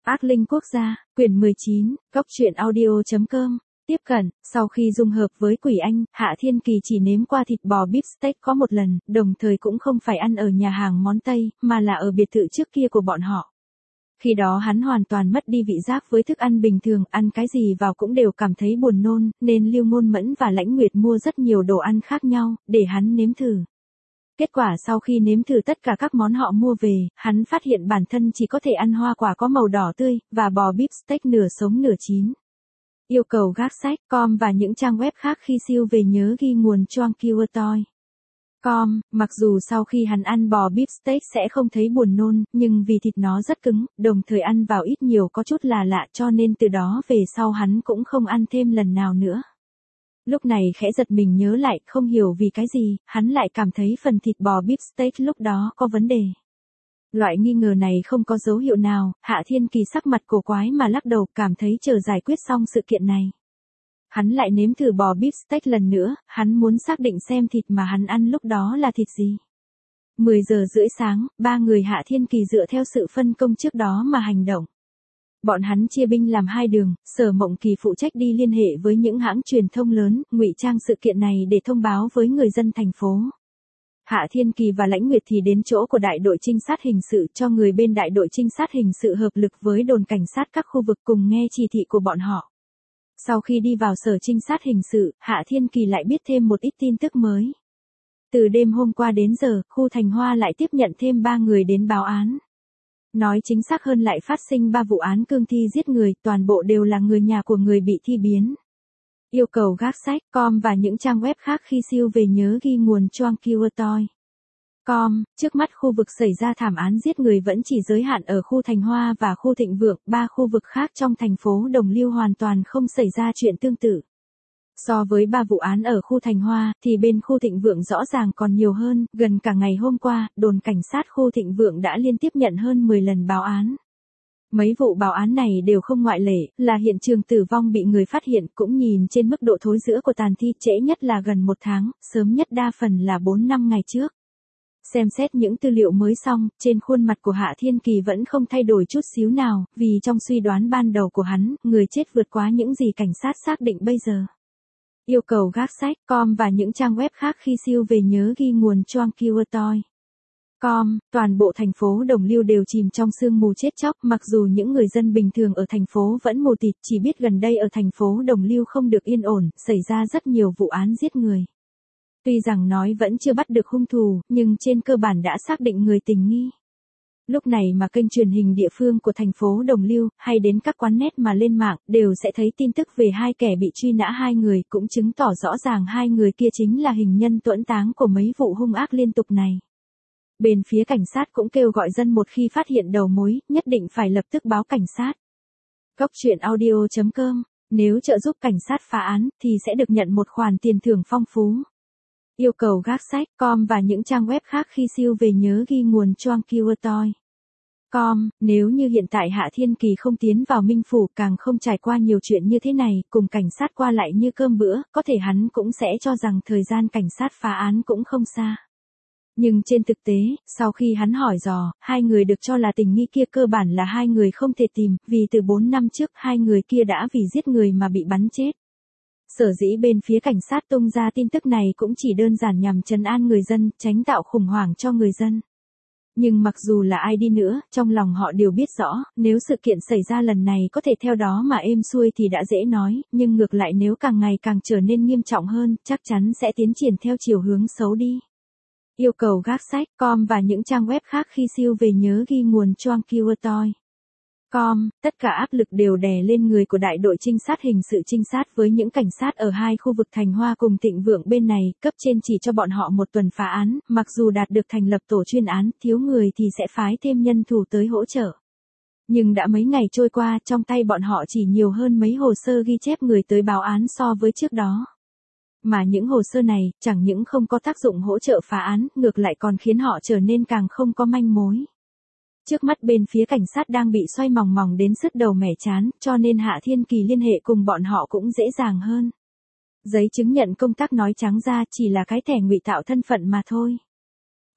Ác linh quốc gia, quyển 19, góc truyện audio.com. Tiếp cận, sau khi dung hợp với Quỷ Anh, Hạ Thiên Kỳ chỉ nếm qua thịt bò beef steak có một lần, đồng thời cũng không phải ăn ở nhà hàng món Tây, mà là ở biệt thự trước kia của bọn họ. Khi đó hắn hoàn toàn mất đi vị giác với thức ăn bình thường, ăn cái gì vào cũng đều cảm thấy buồn nôn, nên Lưu Ngôn Mẫn và Lãnh Nguyệt mua rất nhiều đồ ăn khác nhau, để hắn nếm thử. Kết quả sau khi nếm thử tất cả các món họ mua về, hắn phát hiện bản thân chỉ có thể ăn hoa quả có màu đỏ tươi, và bò beef steak nửa sống nửa chín. Yêu cầu gác sách, com và những trang web khác khi siêu về nhớ ghi nguồn Choangkiwatoy.com, mặc dù sau khi hắn ăn bò beef steak sẽ không thấy buồn nôn, nhưng vì thịt nó rất cứng, đồng thời ăn vào ít nhiều có chút là lạ cho nên từ đó về sau hắn cũng không ăn thêm lần nào nữa. Lúc này khẽ giật mình nhớ lại, không hiểu vì cái gì, hắn lại cảm thấy phần thịt bò beef steak lúc đó có vấn đề. Loại nghi ngờ này không có dấu hiệu nào, Hạ Thiên Kỳ sắc mặt cổ quái mà lắc đầu, cảm thấy chờ giải quyết xong sự kiện này. Hắn lại nếm thử bò beef steak lần nữa, hắn muốn xác định xem thịt mà hắn ăn lúc đó là thịt gì. 10 giờ rưỡi sáng, ba người Hạ Thiên Kỳ dựa theo sự phân công trước đó mà hành động. Bọn hắn chia binh làm hai đường, Sở Mộng Kỳ phụ trách đi liên hệ với những hãng truyền thông lớn, ngụy trang sự kiện này để thông báo với người dân thành phố. Hạ Thiên Kỳ và Lãnh Nguyệt thì đến chỗ của đại đội trinh sát hình sự, cho người bên đại đội trinh sát hình sự hợp lực với đồn cảnh sát các khu vực cùng nghe chỉ thị của bọn họ. Sau khi đi vào sở trinh sát hình sự, Hạ Thiên Kỳ lại biết thêm một ít tin tức mới. Từ đêm hôm qua đến giờ, khu Thành Hoa lại tiếp nhận thêm 3 người đến báo án. Nói chính xác hơn lại phát sinh 3 vụ án cương thi giết người, toàn bộ đều là người nhà của người bị thi biến. Yêu cầu gác sách, com và những trang web khác khi siêu về nhớ ghi nguồn Choangkiwatoy.com, trước mắt khu vực xảy ra thảm án giết người vẫn chỉ giới hạn ở khu Thành Hoa và khu Thịnh Vượng, 3 khu vực khác trong thành phố Đồng Liêu hoàn toàn không xảy ra chuyện tương tự. So với 3 vụ án ở khu Thành Hoa, thì bên khu Thịnh Vượng rõ ràng còn nhiều hơn, gần cả ngày hôm qua, đồn cảnh sát khu Thịnh Vượng đã liên tiếp nhận hơn 10 lần báo án. Mấy vụ báo án này đều không ngoại lệ, là hiện trường tử vong bị người phát hiện, cũng nhìn trên mức độ thối rữa của tàn thi, trễ nhất là gần 1 tháng, sớm nhất đa phần là 4-5 ngày trước. Xem xét những tư liệu mới xong, trên khuôn mặt của Hạ Thiên Kỳ vẫn không thay đổi chút xíu nào, vì trong suy đoán ban đầu của hắn, người chết vượt quá những gì cảnh sát xác định bây giờ. Yêu cầu gác sách, com và những trang web khác khi siêu về nhớ ghi nguồn Choangkiwatoy.com, toàn bộ thành phố Đồng Liêu đều chìm trong sương mù chết chóc, mặc dù những người dân bình thường ở thành phố vẫn mù tịt, chỉ biết gần đây ở thành phố Đồng Liêu không được yên ổn, xảy ra rất nhiều vụ án giết người. Tuy rằng nói vẫn chưa bắt được hung thủ, nhưng trên cơ bản đã xác định người tình nghi. Lúc này mà kênh truyền hình địa phương của thành phố Đồng Liêu, hay đến các quán net mà lên mạng, đều sẽ thấy tin tức về 2 kẻ bị truy nã 2 người, cũng chứng tỏ rõ ràng 2 người kia chính là hình nhân tuẫn táng của mấy vụ hung ác liên tục này. Bên phía cảnh sát cũng kêu gọi dân một khi phát hiện đầu mối, nhất định phải lập tức báo cảnh sát. Góc truyện audio.com, nếu trợ giúp cảnh sát phá án, thì sẽ được nhận một khoản tiền thưởng phong phú. Yêu cầu gác sách, com và những trang web khác khi siêu về nhớ ghi nguồn Choangkiwatoy.com, nếu như hiện tại Hạ Thiên Kỳ không tiến vào Minh Phủ, càng không trải qua nhiều chuyện như thế này, cùng cảnh sát qua lại như cơm bữa, có thể hắn cũng sẽ cho rằng thời gian cảnh sát phá án cũng không xa. Nhưng trên thực tế, sau khi hắn hỏi dò, 2 người được cho là tình nghi kia cơ bản là 2 người không thể tìm, vì từ 4 năm trước 2 người kia đã vì giết người mà bị bắn chết. Sở dĩ bên phía cảnh sát tung ra tin tức này cũng chỉ đơn giản nhằm trấn an người dân, tránh tạo khủng hoảng cho người dân. Nhưng mặc dù là ai đi nữa, trong lòng họ đều biết rõ, nếu sự kiện xảy ra lần này có thể theo đó mà êm xuôi thì đã dễ nói, nhưng ngược lại nếu càng ngày càng trở nên nghiêm trọng hơn, chắc chắn sẽ tiến triển theo chiều hướng xấu đi. Yêu cầu gác sách, com và những trang web khác khi siêu về nhớ ghi nguồn Choangkiwatoy.com, tất cả áp lực đều đè lên người của đại đội trinh sát hình sự trinh sát với những cảnh sát ở 2 khu vực Thành Hoa cùng Thịnh Vượng bên này, cấp trên chỉ cho bọn họ 1 tuần phá án, mặc dù đạt được thành lập tổ chuyên án, thiếu người thì sẽ phái thêm nhân thủ tới hỗ trợ. Nhưng đã mấy ngày trôi qua, trong tay bọn họ chỉ nhiều hơn mấy hồ sơ ghi chép người tới báo án so với trước đó. Mà những hồ sơ này, chẳng những không có tác dụng hỗ trợ phá án, ngược lại còn khiến họ trở nên càng không có manh mối. Trước mắt bên phía cảnh sát đang bị xoay mòng mòng đến sứt đầu mẻ chán, cho nên Hạ Thiên Kỳ liên hệ cùng bọn họ cũng dễ dàng hơn. Giấy chứng nhận công tác nói trắng ra chỉ là cái thẻ ngụy tạo thân phận mà thôi.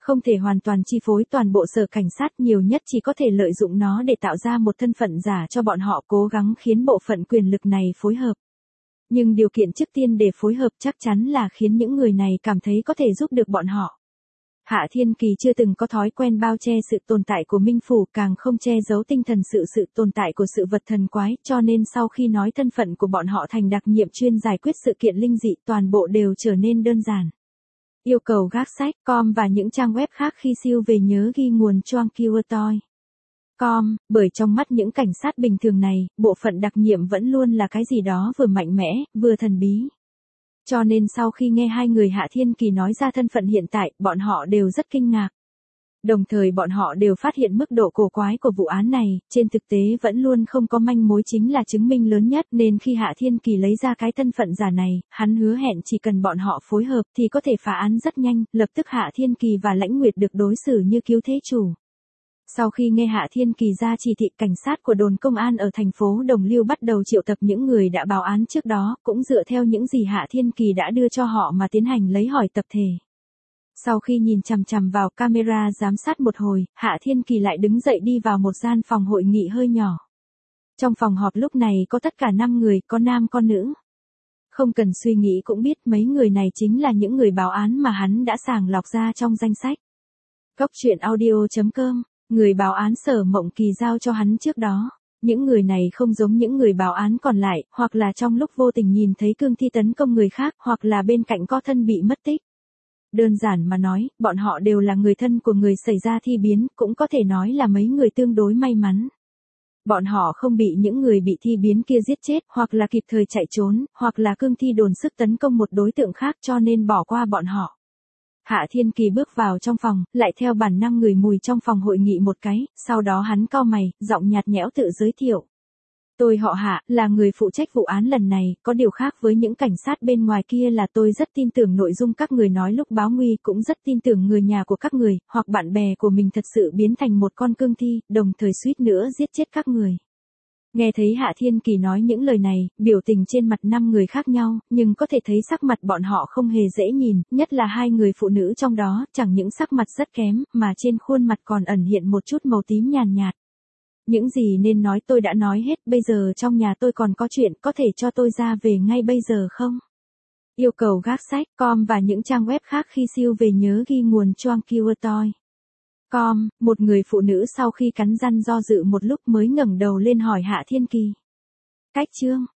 Không thể hoàn toàn chi phối toàn bộ sở cảnh sát, nhiều nhất chỉ có thể lợi dụng nó để tạo ra một thân phận giả cho bọn họ, cố gắng khiến bộ phận quyền lực này phối hợp. Nhưng điều kiện trước tiên để phối hợp chắc chắn là khiến những người này cảm thấy có thể giúp được bọn họ. Hạ Thiên Kỳ chưa từng có thói quen bao che sự tồn tại của Minh Phủ, càng không che giấu tinh thần sự tồn tại của sự vật thần quái, cho nên sau khi nói thân phận của bọn họ thành đặc nhiệm chuyên giải quyết sự kiện linh dị, toàn bộ đều trở nên đơn giản. Yêu cầu gác sách, com và những trang web khác khi siêu về nhớ ghi nguồn Choang Kiwatoi. Com, bởi trong mắt những cảnh sát bình thường này, bộ phận đặc nhiệm vẫn luôn là cái gì đó vừa mạnh mẽ, vừa thần bí. Cho nên sau khi nghe hai người Hạ Thiên Kỳ nói ra thân phận hiện tại, bọn họ đều rất kinh ngạc. Đồng thời bọn họ đều phát hiện mức độ cổ quái của vụ án này, trên thực tế vẫn luôn không có manh mối chính là chứng minh lớn nhất, nên khi Hạ Thiên Kỳ lấy ra cái thân phận giả này, hắn hứa hẹn chỉ cần bọn họ phối hợp thì có thể phá án rất nhanh, lập tức Hạ Thiên Kỳ và Lãnh Nguyệt được đối xử như cứu thế chủ. Sau khi nghe Hạ Thiên Kỳ ra chỉ thị, cảnh sát của đồn công an ở thành phố Đồng Liêu bắt đầu triệu tập những người đã báo án trước đó, cũng dựa theo những gì Hạ Thiên Kỳ đã đưa cho họ mà tiến hành lấy hỏi tập thể. Sau khi nhìn chằm chằm vào camera giám sát một hồi, Hạ Thiên Kỳ lại đứng dậy đi vào một gian phòng hội nghị hơi nhỏ. Trong phòng họp lúc này có tất cả 5 người, có nam có nữ. Không cần suy nghĩ cũng biết mấy người này chính là những người báo án mà hắn đã sàng lọc ra trong danh sách. Cốc truyện audio.com, người báo án Sở Mộng Kỳ giao cho hắn trước đó. Những người này không giống những người báo án còn lại, hoặc là trong lúc vô tình nhìn thấy cương thi tấn công người khác, hoặc là bên cạnh có thân bị mất tích. Đơn giản mà nói, bọn họ đều là người thân của người xảy ra thi biến, cũng có thể nói là mấy người tương đối may mắn. Bọn họ không bị những người bị thi biến kia giết chết, hoặc là kịp thời chạy trốn, hoặc là cương thi dồn sức tấn công một đối tượng khác cho nên bỏ qua bọn họ. Hạ Thiên Kỳ bước vào trong phòng, lại theo bản năng ngửi mùi trong phòng hội nghị một cái, sau đó hắn cau mày, giọng nhạt nhẽo tự giới thiệu. Tôi họ Hạ, là người phụ trách vụ án lần này, có điều khác với những cảnh sát bên ngoài kia là tôi rất tin tưởng nội dung các người nói lúc báo nguy, cũng rất tin tưởng người nhà của các người, hoặc bạn bè của mình thật sự biến thành một con cương thi, đồng thời suýt nữa giết chết các người. Nghe thấy Hạ Thiên Kỳ nói những lời này, biểu tình trên mặt 5 người khác nhau, nhưng có thể thấy sắc mặt bọn họ không hề dễ nhìn, nhất là 2 người phụ nữ trong đó, chẳng những sắc mặt rất kém, mà trên khuôn mặt còn ẩn hiện một chút màu tím nhàn nhạt. Những gì nên nói tôi đã nói hết, bây giờ trong nhà tôi còn có chuyện, có thể cho tôi ra về ngay bây giờ không? Yêu cầu gác sách, com và những trang web khác khi siêu về nhớ ghi nguồn Choang Kiwatoi. Com, một người phụ nữ sau khi cắn răng do dự một lúc mới ngẩng đầu lên hỏi Hạ Thiên Kỳ. Cách chương